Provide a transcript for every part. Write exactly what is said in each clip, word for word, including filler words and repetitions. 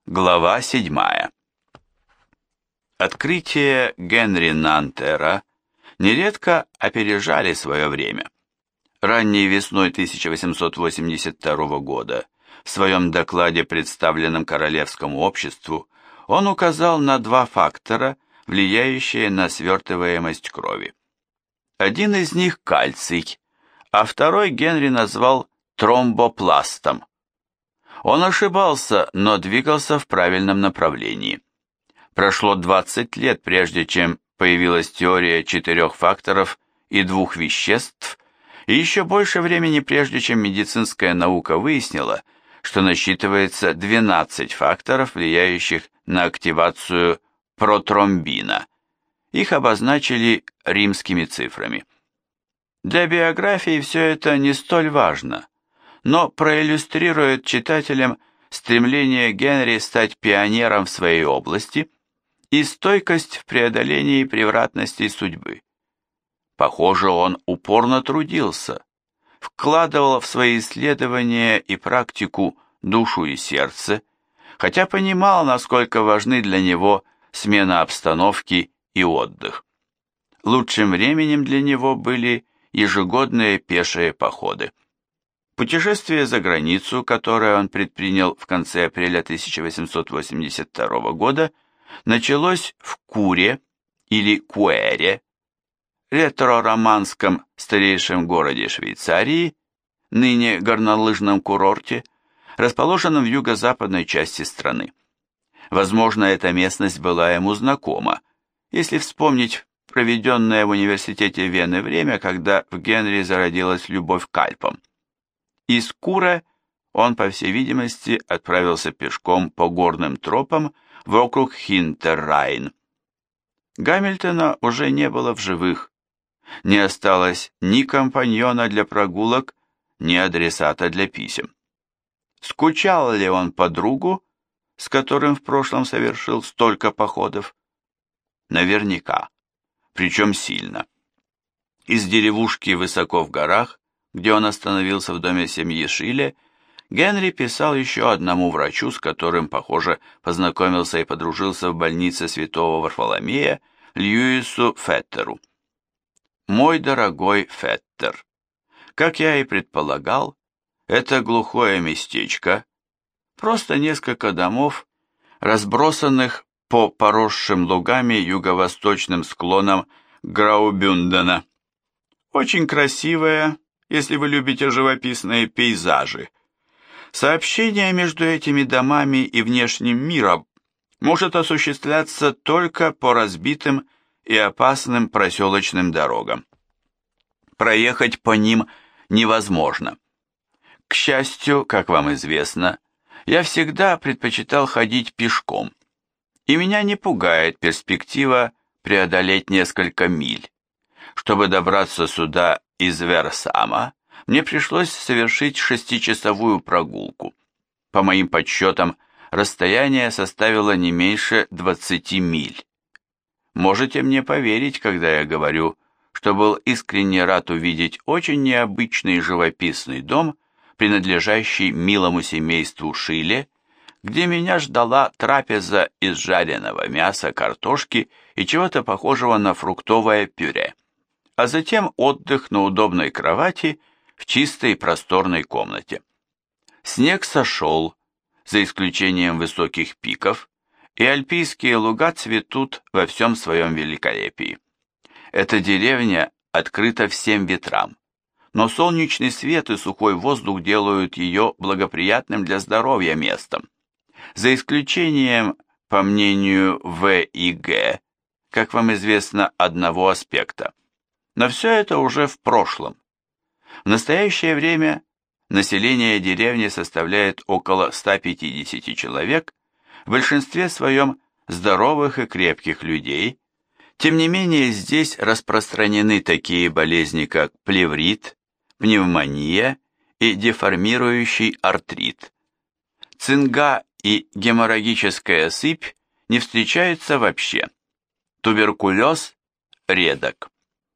Глава седьмая. Открытия Генри Нантера нередко опережали свое время. Ранней весной тысяча восемьсот восемьдесят второго года в своем докладе, представленном Королевскому обществу, он указал на два фактора, влияющие на свертываемость крови. Один из них – кальций, а второй Генри назвал тромбопластом. Он ошибался, но двигался в правильном направлении. Прошло двадцать лет, прежде чем появилась теория четырех факторов и двух веществ, и еще больше времени, прежде чем медицинская наука выяснила, что насчитывается двенадцать факторов, влияющих на активацию протромбина. Их обозначили римскими цифрами. Для биографии все это не столь важно, но проиллюстрирует читателям стремление Генри стать пионером в своей области и стойкость в преодолении превратностей судьбы. Похоже, он упорно трудился, вкладывал в свои исследования и практику душу и сердце, хотя понимал, насколько важны для него смена обстановки и отдых. Лучшим временем для него были ежегодные пешие походы. Путешествие за границу, которое он предпринял в конце апреля тысяча восемьсот восемьдесят второго года, началось в Куре или Куэре, ретро-романском старейшем городе Швейцарии, ныне горнолыжном курорте, расположенном в юго-западной части страны. Возможно, эта местность была ему знакома, если вспомнить проведенное в университете Вены время, когда в Генри зародилась любовь к Альпам. Из Кура он, по всей видимости, отправился пешком по горным тропам вокруг Хинтеррайн. Гамильтона уже не было в живых. Не осталось ни компаньона для прогулок, ни адресата для писем. Скучал ли он по другу, с которым в прошлом совершил столько походов? Наверняка, причем сильно. Из деревушки высоко в горах, где он остановился в доме семьи Шиле, Генри писал еще одному врачу, с которым, похоже, познакомился и подружился в больнице святого Варфоломея, Льюису Феттеру. «Мой дорогой Феттер, как я и предполагал, это глухое местечко, просто несколько домов, разбросанных по поросшим лугами юго-восточным склонам Граубюндена. Очень красивое, если вы любите живописные пейзажи. Сообщение между этими домами и внешним миром может осуществляться только по разбитым и опасным проселочным дорогам. Проехать по ним невозможно. К счастью, как вам известно, я всегда предпочитал ходить пешком, и меня не пугает перспектива преодолеть несколько миль. Чтобы добраться сюда из Версама, мне пришлось совершить шестичасовую прогулку. По моим подсчетам, расстояние составило не меньше двадцати миль. Можете мне поверить, когда я говорю, что был искренне рад увидеть очень необычный живописный дом, принадлежащий милому семейству Шиле, где меня ждала трапеза из жареного мяса, картошки и чего-то похожего на фруктовое пюре, а затем отдых на удобной кровати в чистой просторной комнате. Снег сошел, за исключением высоких пиков, и альпийские луга цветут во всем своем великолепии. Эта деревня открыта всем ветрам, но солнечный свет и сухой воздух делают ее благоприятным для здоровья местом. За исключением, по мнению В и Г, как вам известно, одного аспекта. Но все это уже в прошлом. В настоящее время население деревни составляет около ста пятидесяти человек, в большинстве своем здоровых и крепких людей. Тем не менее, здесь распространены такие болезни, как плеврит, пневмония и деформирующий артрит. Цинга и геморрагическая сыпь не встречаются вообще. Туберкулез редок.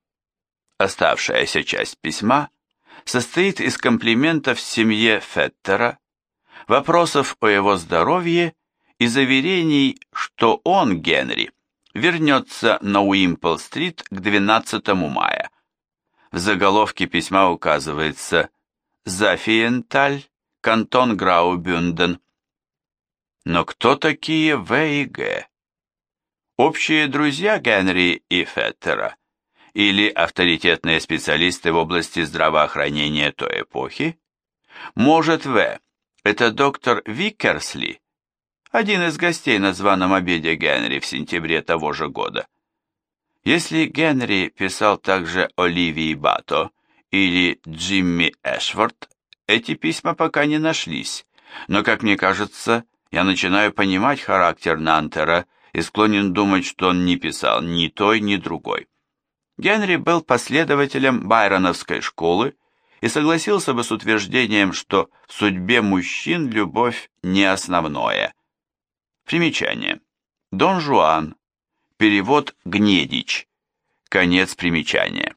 Оставшаяся часть письма состоит из комплиментов семье Феттера, вопросов о его здоровье и заверений, что он, Генри, вернется на Уимпл-стрит к двенадцатому мая. В заголовке письма указывается «Зафиенталь, кантон Граубюнден». Но кто такие В и Г? Общие друзья Генри и Феттера или авторитетные специалисты в области здравоохранения той эпохи? Может, В – это доктор Виккерсли, один из гостей на званом обеде Генри в сентябре того же года? Если Генри писал также Оливии Бато или Джимми Эшворт, эти письма пока не нашлись, но, как мне кажется, я начинаю понимать характер Нантера и склонен думать, что он не писал ни той, ни другой. Генри был последователем байроновской школы и согласился бы с утверждением, что в судьбе мужчин любовь не основное. Примечание. Дон Жуан. Перевод Гнедич. Конец примечания.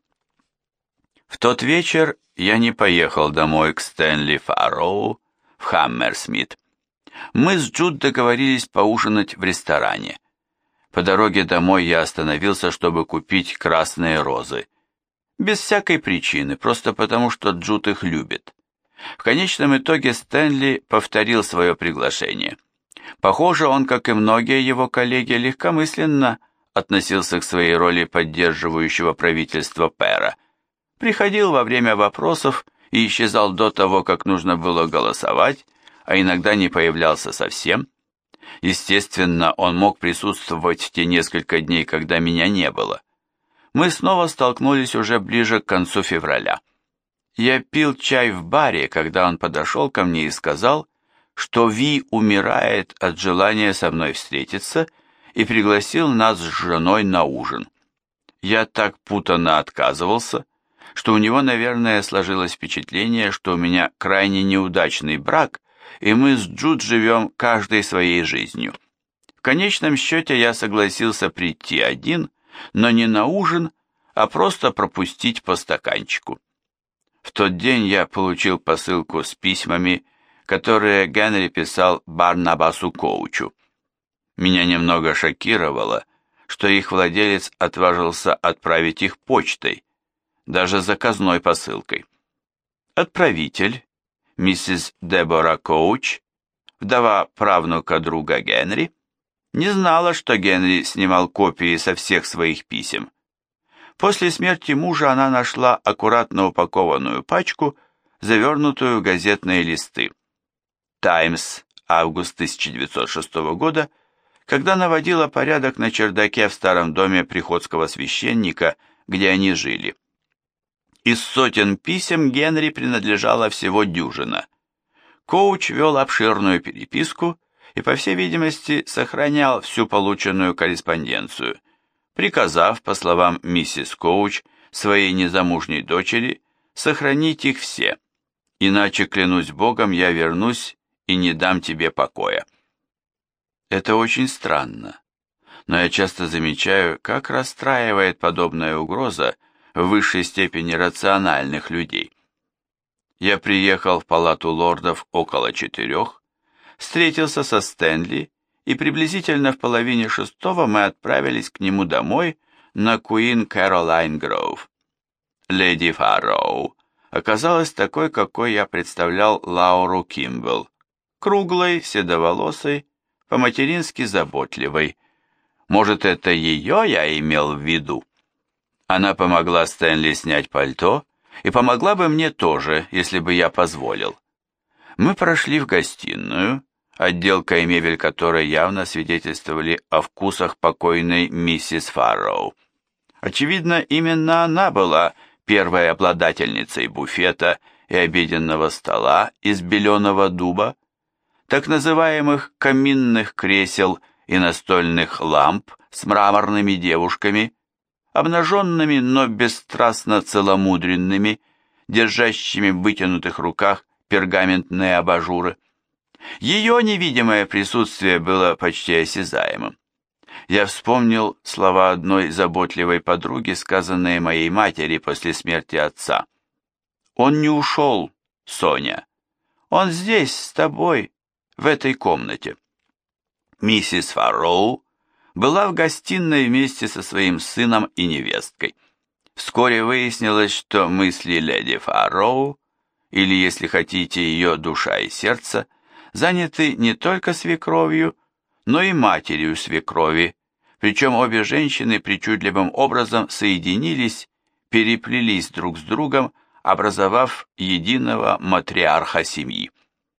В тот вечер я не поехал домой к Стэнли Фарроу в Хаммерсмит. Мы с Джуд договорились поужинать в ресторане. По дороге домой я остановился, чтобы купить красные розы. Без всякой причины, просто потому, что Джуд их любит. В конечном итоге Стэнли повторил свое приглашение. Похоже, он, как и многие его коллеги, легкомысленно относился к своей роли поддерживающего правительство Пэра. Приходил во время вопросов и исчезал до того, как нужно было голосовать, а иногда не появлялся совсем. Естественно, он мог присутствовать в те несколько дней, когда меня не было. Мы снова столкнулись уже ближе к концу февраля. Я пил чай в баре, когда он подошел ко мне и сказал, что Ви умирает от желания со мной встретиться и пригласил нас с женой на ужин. Я так путанно отказывался, что у него, наверное, сложилось впечатление, что у меня крайне неудачный брак, и мы с Джуд живем каждой своей жизнью. В конечном счете я согласился прийти один, но не на ужин, а просто пропустить по стаканчику. В тот день я получил посылку с письмами, которые Генри писал Барнабасу Коучу. Меня немного шокировало, что их владелец отважился отправить их почтой, даже заказной посылкой. Отправитель, миссис Дебора Коуч, вдова правнука друга Генри, не знала, что Генри снимал копии со всех своих писем. После смерти мужа она нашла аккуратно упакованную пачку, завернутую в газетные листы. «Таймс», август тысяча девятьсот шестого года, когда наводила порядок на чердаке в старом доме приходского священника, где они жили. Из сотен писем Генри принадлежала всего дюжина. Коуч вел обширную переписку и, по всей видимости, сохранял всю полученную корреспонденцию, приказав, по словам миссис Коуч, своей незамужней дочери сохранить их все, иначе, клянусь Богом, я вернусь и не дам тебе покоя. Это очень странно, но я часто замечаю, как расстраивает подобная угроза в высшей степени рациональных людей. Я приехал в палату лордов около четырех, встретился со Стэнли, и приблизительно в половине шестого мы отправились к нему домой на Куин Кэролайн Гроув. Леди Фарроу оказалась такой, какой я представлял Лауру Кимбл, круглой, седоволосой, по-матерински заботливой. Может, это ее я имел в виду? Она помогла Стэнли снять пальто, и помогла бы мне тоже, если бы я позволил. Мы прошли в гостиную, отделка и мебель которой явно свидетельствовали о вкусах покойной миссис Фарроу. Очевидно, именно она была первой обладательницей буфета и обеденного стола из беленого дуба, так называемых каминных кресел и настольных ламп с мраморными девушками, обнаженными, но бесстрастно целомудренными, держащими в вытянутых руках пергаментные абажуры. Ее невидимое присутствие было почти осязаемым. Я вспомнил слова одной заботливой подруги, сказанные моей матери после смерти отца. «Он не ушел, Соня. Он здесь, с тобой, в этой комнате». Миссис Фарроу была в гостиной вместе со своим сыном и невесткой. Вскоре выяснилось, что мысли леди Фарроу, или, если хотите, ее душа и сердце, заняты не только свекровью, но и матерью свекрови, причем обе женщины причудливым образом соединились, переплелись друг с другом, образовав единого матриарха семьи.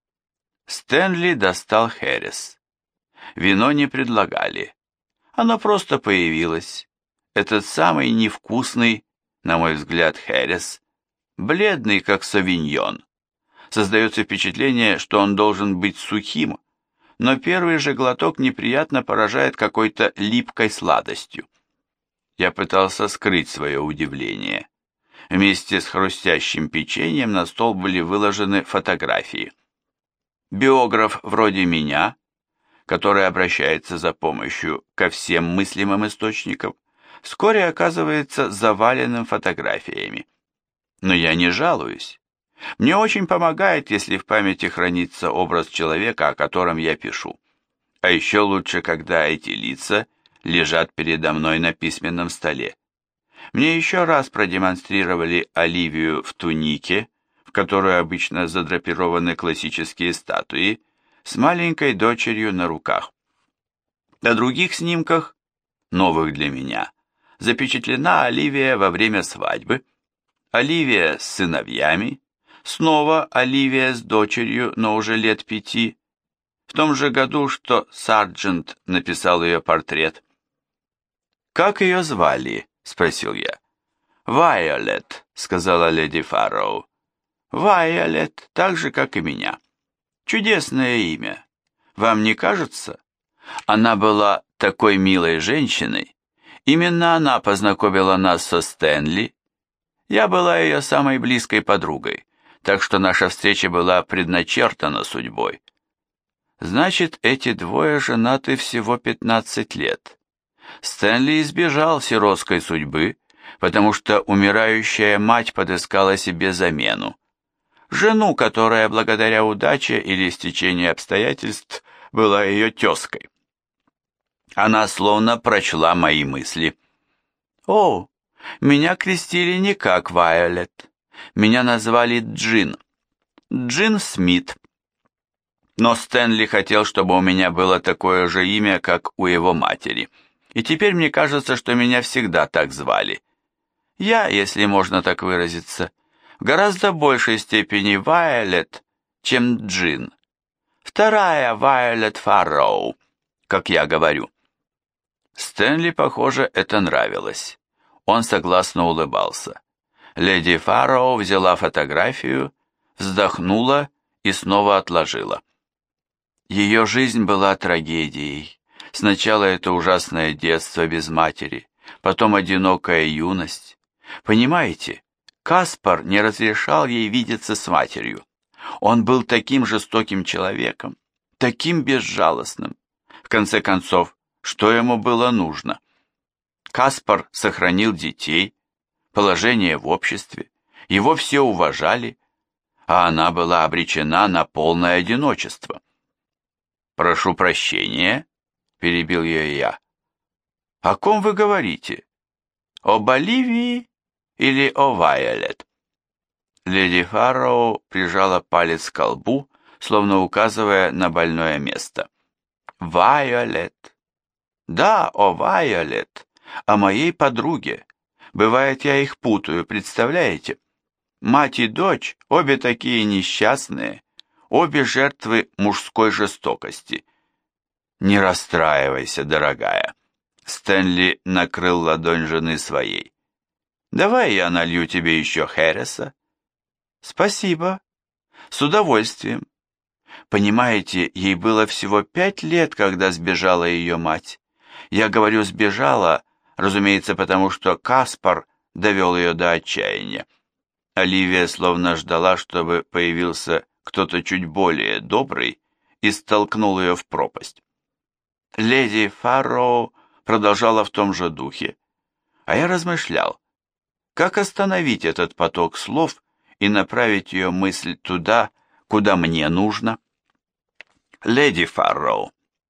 Стэнли достал херес. Вино не предлагали. Оно просто появилось. Этот самый невкусный, на мой взгляд, херес, бледный, как савиньон. Создается впечатление, что он должен быть сухим, но первый же глоток неприятно поражает какой-то липкой сладостью. Я пытался скрыть свое удивление. Вместе с хрустящим печеньем на стол были выложены фотографии. Биограф вроде меня, который обращается за помощью ко всем мыслимым источникам, вскоре оказывается заваленным фотографиями. Но я не жалуюсь. Мне очень помогает, если в памяти хранится образ человека, о котором я пишу. А еще лучше, когда эти лица лежат передо мной на письменном столе. Мне еще раз продемонстрировали Оливию в тунике, в которую обычно задрапированы классические статуи, с маленькой дочерью на руках. На других снимках, новых для меня, запечатлена Оливия во время свадьбы, Оливия с сыновьями, снова Оливия с дочерью, но уже лет пяти, в том же году, что Сарджент написал ее портрет. «Как ее звали?» — спросил я. «Вайолет», — сказала леди Фарроу. «Вайолет, так же, как и меня. Чудесное имя. Вам не кажется? Она была такой милой женщиной. Именно она познакомила нас со Стэнли. Я была ее самой близкой подругой, так что наша встреча была предначертана судьбой. Значит, эти двое женаты всего пятнадцать лет. Стэнли избежал сиротской судьбы, потому что умирающая мать подыскала себе замену. Жену, которая благодаря удаче или стечению обстоятельств была ее тезкой. Она словно прочла мои мысли. «О, меня крестили не как Вайолет. Меня назвали Джин. Джин Смит. Но Стэнли хотел, чтобы у меня было такое же имя, как у его матери. И теперь мне кажется, что меня всегда так звали. Я, если можно так выразиться, в гораздо большей степени Вайолет, чем Джин. Вторая Вайолет Фарроу, как я говорю». Стэнли, похоже, это нравилось. Он согласно улыбался. Леди Фарроу взяла фотографию, вздохнула и снова отложила. Ее жизнь была трагедией. Сначала это ужасное детство без матери, потом одинокая юность. Понимаете, Каспар не разрешал ей видеться с матерью. Он был таким жестоким человеком, таким безжалостным. В конце концов, что ему было нужно? Каспар сохранил детей, положение в обществе, его все уважали, а она была обречена на полное одиночество. «Прошу прощения», — перебил ее я. «О ком вы говорите? Об Оливии или о Вайолет?» Леди Фарроу прижала палец к колбу, словно указывая на больное место. «Вайолет. Да, о Вайолет, о моей подруге. Бывает, я их путаю, представляете? Мать и дочь, обе такие несчастные, обе жертвы мужской жестокости. Не расстраивайся, дорогая». Стэнли накрыл ладонь жены своей. «Давай я налью тебе еще хереса». «Спасибо. С удовольствием. Понимаете, ей было всего пять лет, когда сбежала ее мать. Я говорю «сбежала», разумеется, потому что Каспар довел ее до отчаяния. Оливия словно ждала, чтобы появился кто-то чуть более добрый и столкнул ее в пропасть. Леди Фарроу продолжала в том же духе, а я размышлял, как остановить этот поток слов и направить ее мысль туда, куда мне нужно. «Леди Фарроу,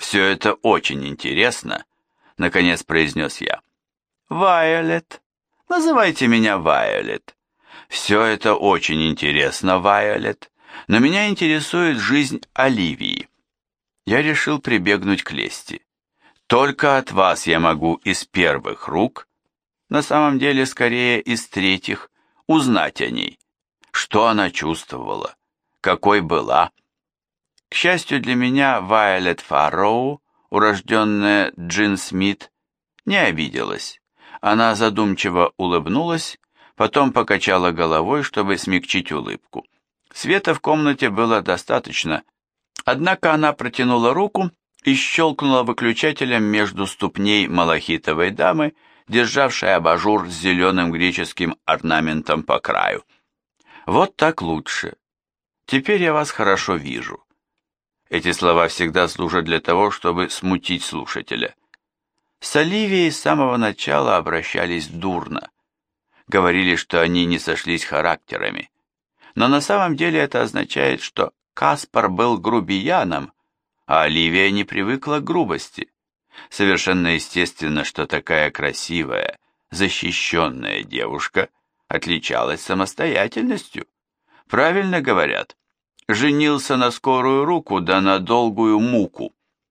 «Все это очень интересно», — наконец произнес я. «Вайолет. Называйте меня Вайолет. Все это очень интересно, Вайолет, но меня интересует жизнь Оливии». Я решил прибегнуть к лести. Только от вас я могу из первых рук, на самом деле скорее из третьих, узнать о ней, что она чувствовала, какой была. К счастью для меня, Вайолет Фарроу, урожденная Джин Смит, не обиделась. Она задумчиво улыбнулась, потом покачала головой, чтобы смягчить улыбку. Света в комнате было достаточно, однако она протянула руку и щелкнула выключателем между ступней малахитовой дамы, державшей абажур с зеленым греческим орнаментом по краю. «Вот так лучше. Теперь я вас хорошо вижу». Эти слова всегда служат для того, чтобы смутить слушателя. С Оливией с самого начала обращались дурно. Говорили, что они не сошлись характерами. Но на самом деле это означает, что Каспар был грубияном, а Оливия не привыкла к грубости. Совершенно естественно, что такая красивая, защищенная девушка отличалась самостоятельностью. Правильно говорят, женился на скорую руку да на долгую муку.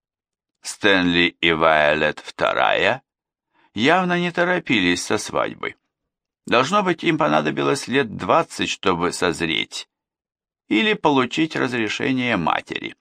Стэнли и Вайолет вторая явно не торопились со свадьбой. Должно быть, им понадобилось лет двадцать, чтобы созреть или получить разрешение матери.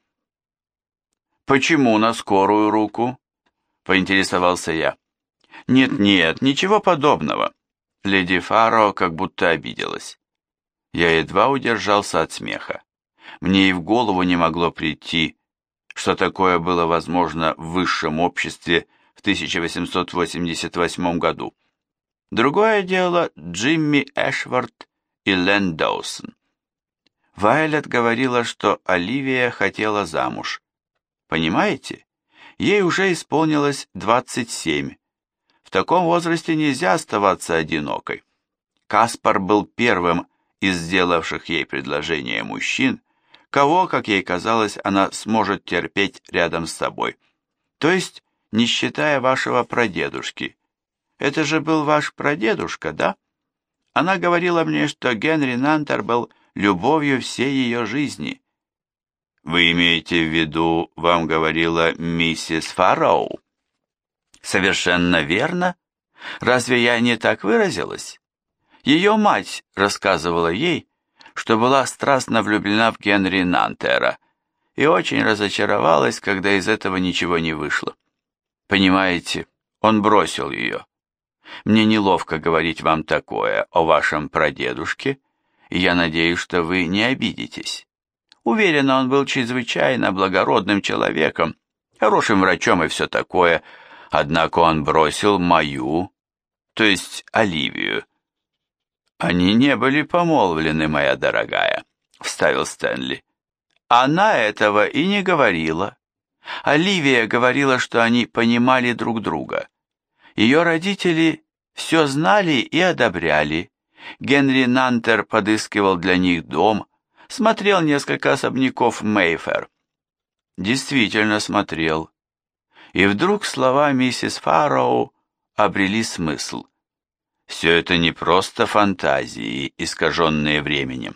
«Почему на скорую руку?» — поинтересовался я. «Нет-нет, ничего подобного». Леди Фарроу как будто обиделась. Я едва удержался от смеха. Мне и в голову не могло прийти, что такое было возможно в высшем обществе в тысяча восемьсот восемьдесят восьмом году. Другое дело Джимми Эшвард и Лэн Доусон. Вайолет говорила, что Оливия хотела замуж. Понимаете? Ей уже исполнилось двадцать семь. В таком возрасте нельзя оставаться одинокой. Каспар был первым из сделавших ей предложение мужчин, кого, как ей казалось, она сможет терпеть рядом с собой. То есть, не считая вашего прадедушки. Это же был ваш прадедушка, да? Она говорила мне, что Генри Нантер был любовью всей ее жизни. Вы имеете в виду, вам говорила миссис Фарроу? Совершенно верно. Разве я не так выразилась? Ее мать рассказывала ей, что была страстно влюблена в Генри Нантера и очень разочаровалась, когда из этого ничего не вышло. Понимаете, он бросил ее. Мне неловко говорить вам такое о вашем прадедушке, и я надеюсь, что вы не обидитесь. Уверена, он был чрезвычайно благородным человеком, хорошим врачом и все такое, однако он бросил мою, то есть Оливию. Они не были помолвлены, моя дорогая, вставил Стэнли. Она этого и не говорила. Оливия говорила, что они понимали друг друга. Ее родители все знали и одобряли. Генри Нантер подыскивал для них дом, смотрел несколько особняков Мейфер. Действительно смотрел. И вдруг слова миссис Фарроу обрели смысл. Все это не просто фантазии, искаженные временем.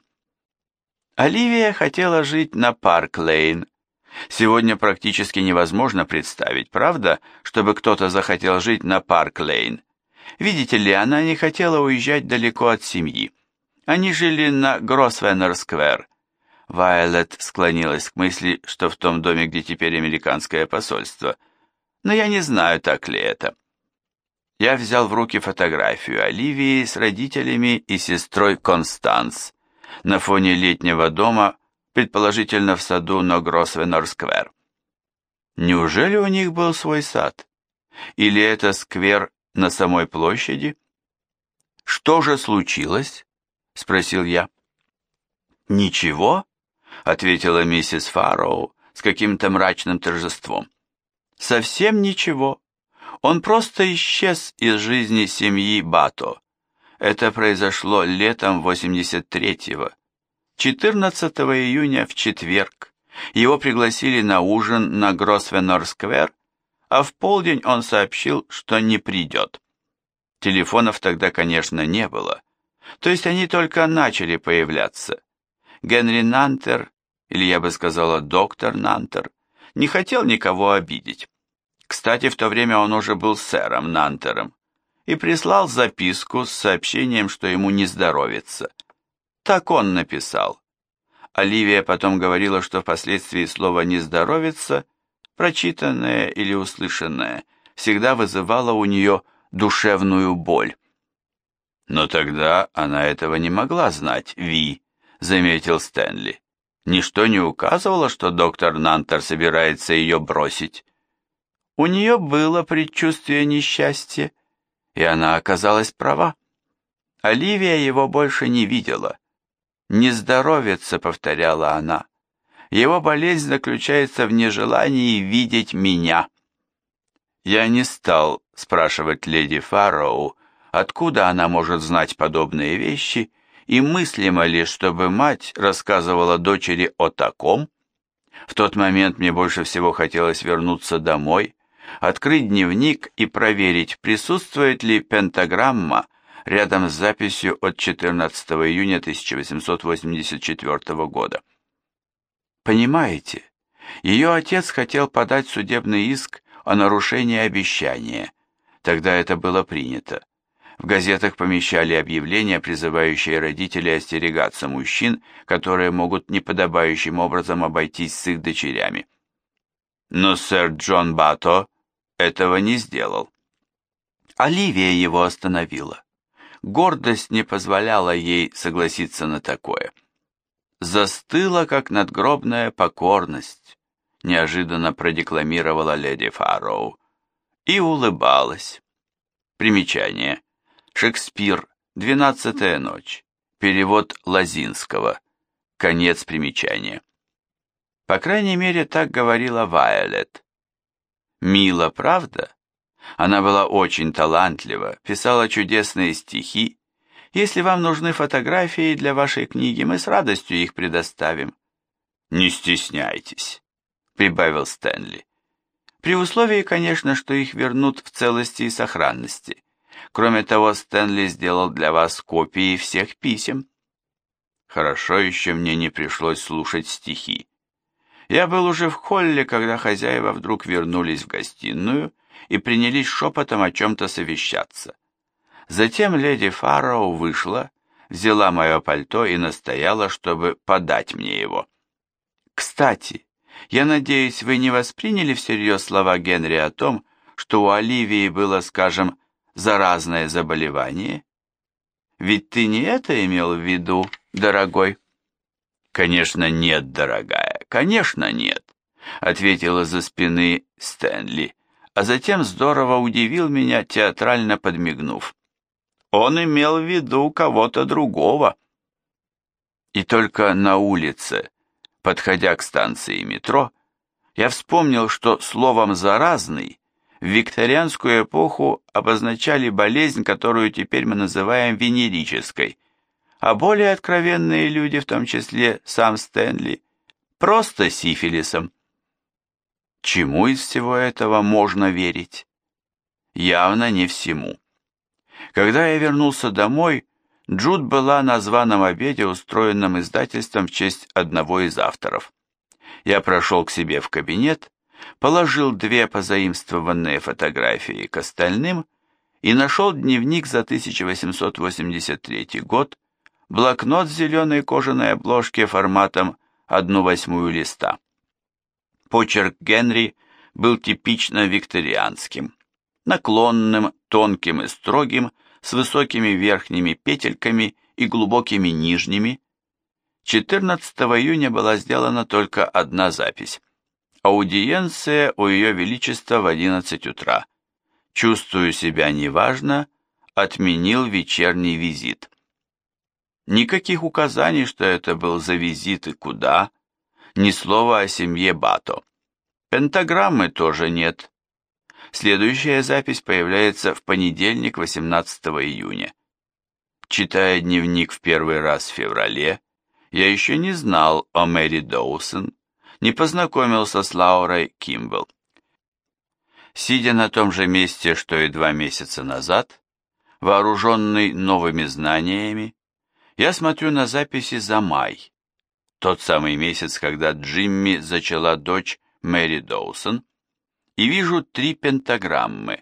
Оливия хотела жить на Парк-Лейн. Сегодня практически невозможно представить, правда, чтобы кто-то захотел жить на Парк-Лейн. Видите ли, она не хотела уезжать далеко от семьи. Они жили на Гросвеннер-сквер. Вайолет склонилась к мысли, что в том доме, где теперь американское посольство. Но я не знаю, так ли это. Я взял в руки фотографию Оливии с родителями и сестрой Констанс на фоне летнего дома, предположительно в саду на Гросвеннер-сквер. Неужели у них был свой сад? Или это сквер на самой площади? «Что же случилось?» — спросил я. «Ничего», — ответила миссис Фарроу с каким-то мрачным торжеством. «Совсем ничего. Он просто исчез из жизни семьи Бато. Это произошло летом восемьдесят третьего, четырнадцатого июня в четверг, Его пригласили на ужин на Гросвеннор-сквер, а в полдень он сообщил, что не придет. Телефонов тогда, конечно, не было. То есть они только начали появляться. Генри Нантер, или я бы сказала доктор Нантер, не хотел никого обидеть. Кстати, в то время он уже был сэром Нантером и прислал записку с сообщением, что ему не здоровится. Так он написал. Оливия потом говорила, что впоследствии слово «не здоровится», прочитанное или услышанное, всегда вызывало у нее душевную боль. «Но тогда она этого не могла знать, Ви», — заметил Стэнли. «Ничто не указывало, что доктор Нантер собирается ее бросить. У нее было предчувствие несчастья, и она оказалась права. Оливия его больше не видела. «Не здоровится», — повторяла она. «Его болезнь заключается в нежелании видеть меня». Я не стал спрашивать леди Фарроу, откуда она может знать подобные вещи, и мыслимо ли, чтобы мать рассказывала дочери о таком. В тот момент мне больше всего хотелось вернуться домой, открыть дневник и проверить, присутствует ли пентаграмма рядом с записью от четырнадцатого июня тысяча восемьсот восемьдесят четвёртого года. Понимаете, ее отец хотел подать судебный иск о нарушении обещания. Тогда это было принято. В газетах помещали объявления, призывающие родителей остерегаться мужчин, которые могут неподобающим образом обойтись с их дочерями. Но сэр Джон Бато этого не сделал. Оливия его остановила. Гордость не позволяла ей согласиться на такое. «Застыла, как надгробная покорность», — неожиданно продекламировала леди Фарроу, и улыбалась. Примечание. Шекспир, «Двенадцатая ночь». Перевод Лозинского. Конец примечания. По крайней мере, так говорила Вайолет. Мило, правда? Она была очень талантлива, писала чудесные стихи. Если вам нужны фотографии для вашей книги, мы с радостью их предоставим. Не стесняйтесь, прибавил Стэнли. При условии, конечно, что их вернут в целости и сохранности. Кроме того, Стэнли сделал для вас копии всех писем. Хорошо еще мне не пришлось слушать стихи. Я был уже в холле, когда хозяева вдруг вернулись в гостиную и принялись шепотом о чем-то совещаться. Затем леди Фарроу вышла, взяла мое пальто и настояла, чтобы подать мне его. Кстати, я надеюсь, вы не восприняли всерьез слова Генри о том, что у Оливии было, скажем, заразное заболевание? Ведь ты не это имел в виду, дорогой? Конечно, нет, дорогая, конечно, нет, ответила за спины Стэнли, а затем здорово удивил меня, театрально подмигнув. Он имел в виду кого-то другого. И только на улице, подходя к станции метро, я вспомнил, что словом «заразный» в викторианскую эпоху обозначали болезнь, которую теперь мы называем венерической, а более откровенные люди, в том числе сам Стэнли, просто сифилисом. Чему из всего этого можно верить? Явно не всему. Когда я вернулся домой, Джуд была на званом обеде, устроенном издательством в честь одного из авторов. Я прошел к себе в кабинет, положил две позаимствованные фотографии к остальным и нашел дневник за тысяча восемьсот восемьдесят третий год, блокнот с зеленой кожаной обложки форматом одну восьмую листа. Почерк Генри был типично викторианским, наклонным, тонким и строгим, с высокими верхними петельками и глубокими нижними. четырнадцатого июня была сделана только одна запись. Аудиенция у Ее Величества в одиннадцать утра. Чувствую себя неважно, отменил вечерний визит. Никаких указаний, что это был за визит и куда, ни слова о семье Бато. Пентаграммы тоже нет. Следующая запись появляется в понедельник, восемнадцатого июня. Читая дневник в первый раз в феврале, я еще не знал о Мэри Доусон, не познакомился с Лаурой Кимбл. Сидя на том же месте, что и два месяца назад, вооруженный новыми знаниями, я смотрю на записи за май, тот самый месяц, когда Джимми зачала дочь Мэри Доусон, и вижу три пентаграммы.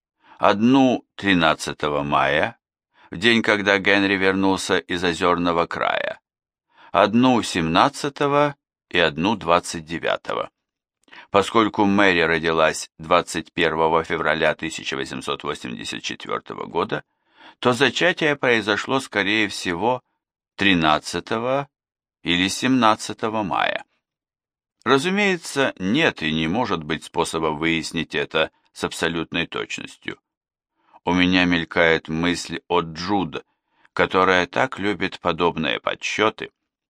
Одну тринадцатого мая, в день, когда Генри вернулся из Озерного края, одну семнадцатого и одну двадцать девятого. Поскольку Мэри родилась двадцать первого февраля тысяча восемьсот восемьдесят четвёртого года, то зачатие произошло, скорее всего, тринадцатого или семнадцатого мая. Разумеется, нет и не может быть способа выяснить это с абсолютной точностью. У меня мелькает мысль о Джуд, которая так любит подобные подсчеты.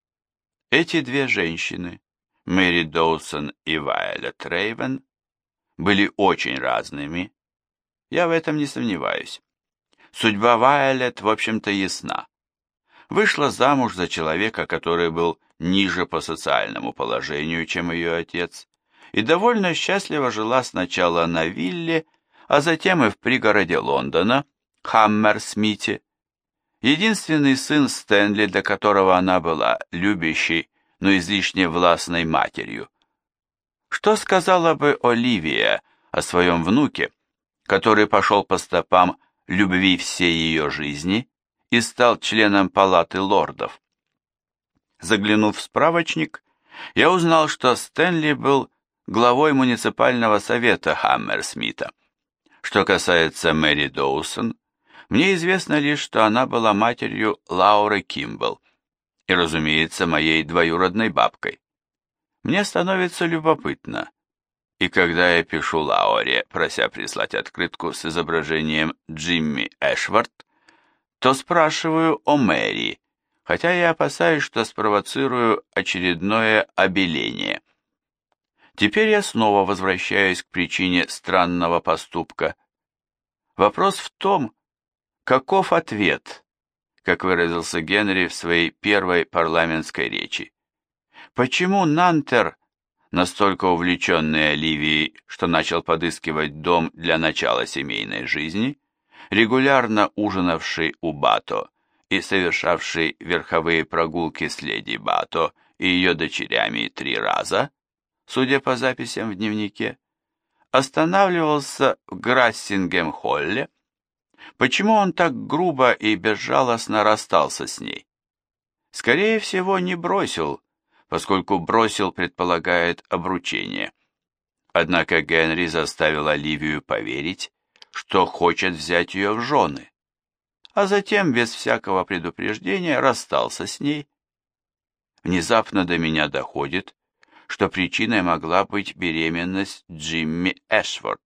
Эти две женщины, Мэри Доусон и Вайолет Рейвен, были очень разными, я в этом не сомневаюсь. Судьба Вайолет, в общем-то, ясна. Вышла замуж за человека, который был ниже по социальному положению, чем ее отец, и довольно счастливо жила сначала на вилле, а затем и в пригороде Лондона, Хаммерсмите. Единственный сын Стэнли, для которого она была любящей, но излишне властной матерью. Что сказала бы Оливия о своем внуке, который пошел по стопам любви всей ее жизни и стал членом палаты лордов? Заглянув в справочник, я узнал, что Стэнли был главой муниципального совета Хаммерсмита. Что касается Мэри Доусон, мне известно лишь, что она была матерью Лауры Кимбл и, разумеется, моей двоюродной бабкой. Мне становится любопытно, и когда я пишу Лауре, прося прислать открытку с изображением Джимми Эшвард, то спрашиваю о Мэри, хотя я опасаюсь, что спровоцирую очередное обеление. Теперь я снова возвращаюсь к причине странного поступка. Вопрос в том, каков ответ, как выразился Генри в своей первой парламентской речи. Почему Нантер, настолько увлеченный Оливией, что начал подыскивать дом для начала семейной жизни, регулярно ужинавший у Бато и совершавший верховые прогулки с леди Бато и ее дочерями три раза, судя по записям в дневнике, останавливался в Грассингем-Холле? Почему он так грубо и безжалостно расстался с ней? Скорее всего, не бросил, поскольку бросил предполагает обручение. Однако Генри заставил Оливию поверить, что хочет взять ее в жены, а затем без всякого предупреждения расстался с ней. Внезапно до меня доходит, что причиной могла быть беременность Джимми Эшвард.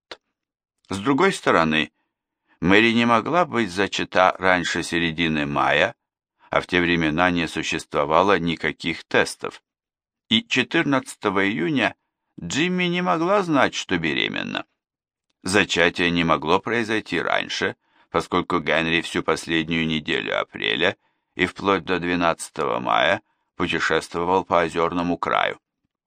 С другой стороны, Мэри не могла быть зачата раньше середины мая, а в те времена не существовало никаких тестов. И четырнадцатого июня Джимми не могла знать, что беременна. Зачатие не могло произойти раньше, поскольку Генри всю последнюю неделю апреля и вплоть до двенадцатого мая путешествовал по Озерному краю.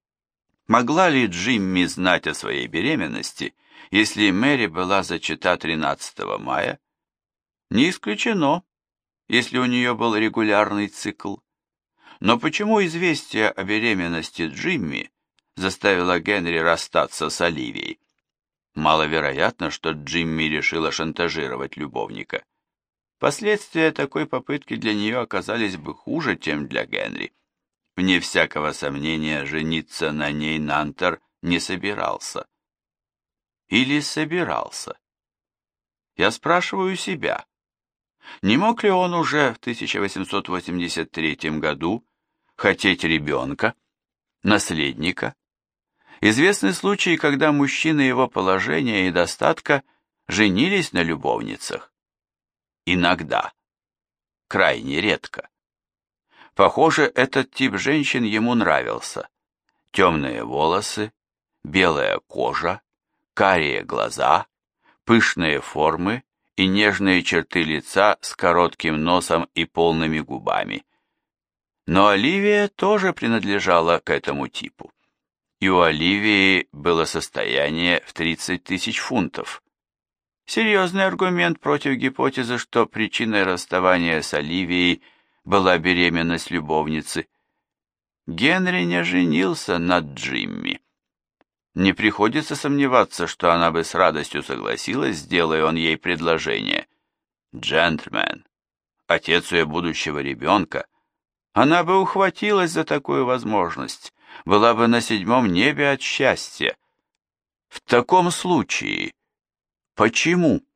Могла ли Джимми знать о своей беременности, если Мэри была зачата тринадцатого мая? Не исключено, если у нее был регулярный цикл. Но почему известие о беременности Джимми заставило Генри расстаться с Оливией? Маловероятно, что Джимми решила шантажировать любовника. Последствия такой попытки для нее оказались бы хуже, чем для Генри. Вне всякого сомнения, жениться на ней Нантер не собирался. Или собирался? Я спрашиваю себя, не мог ли он уже в тысяча восемьсот восемьдесят третьем году хотеть ребенка, наследника? Известны случаи, когда мужчины его положения и достатка женились на любовницах. Иногда. Крайне редко. Похоже, этот тип женщин ему нравился. Темные волосы, белая кожа, карие глаза, пышные формы и нежные черты лица с коротким носом и полными губами. Но Оливия тоже принадлежала к этому типу. и у Оливии было состояние в тридцать тысяч фунтов. Серьезный аргумент против гипотезы, что причиной расставания с Оливией была беременность любовницы. Генри не женился на Джимми. Не приходится сомневаться, что она бы с радостью согласилась, сделая он ей предложение. Джентльмен, отец ее будущего ребенка, она бы ухватилась за такую возможность, была бы на седьмом небе от счастья. В таком случае, почему?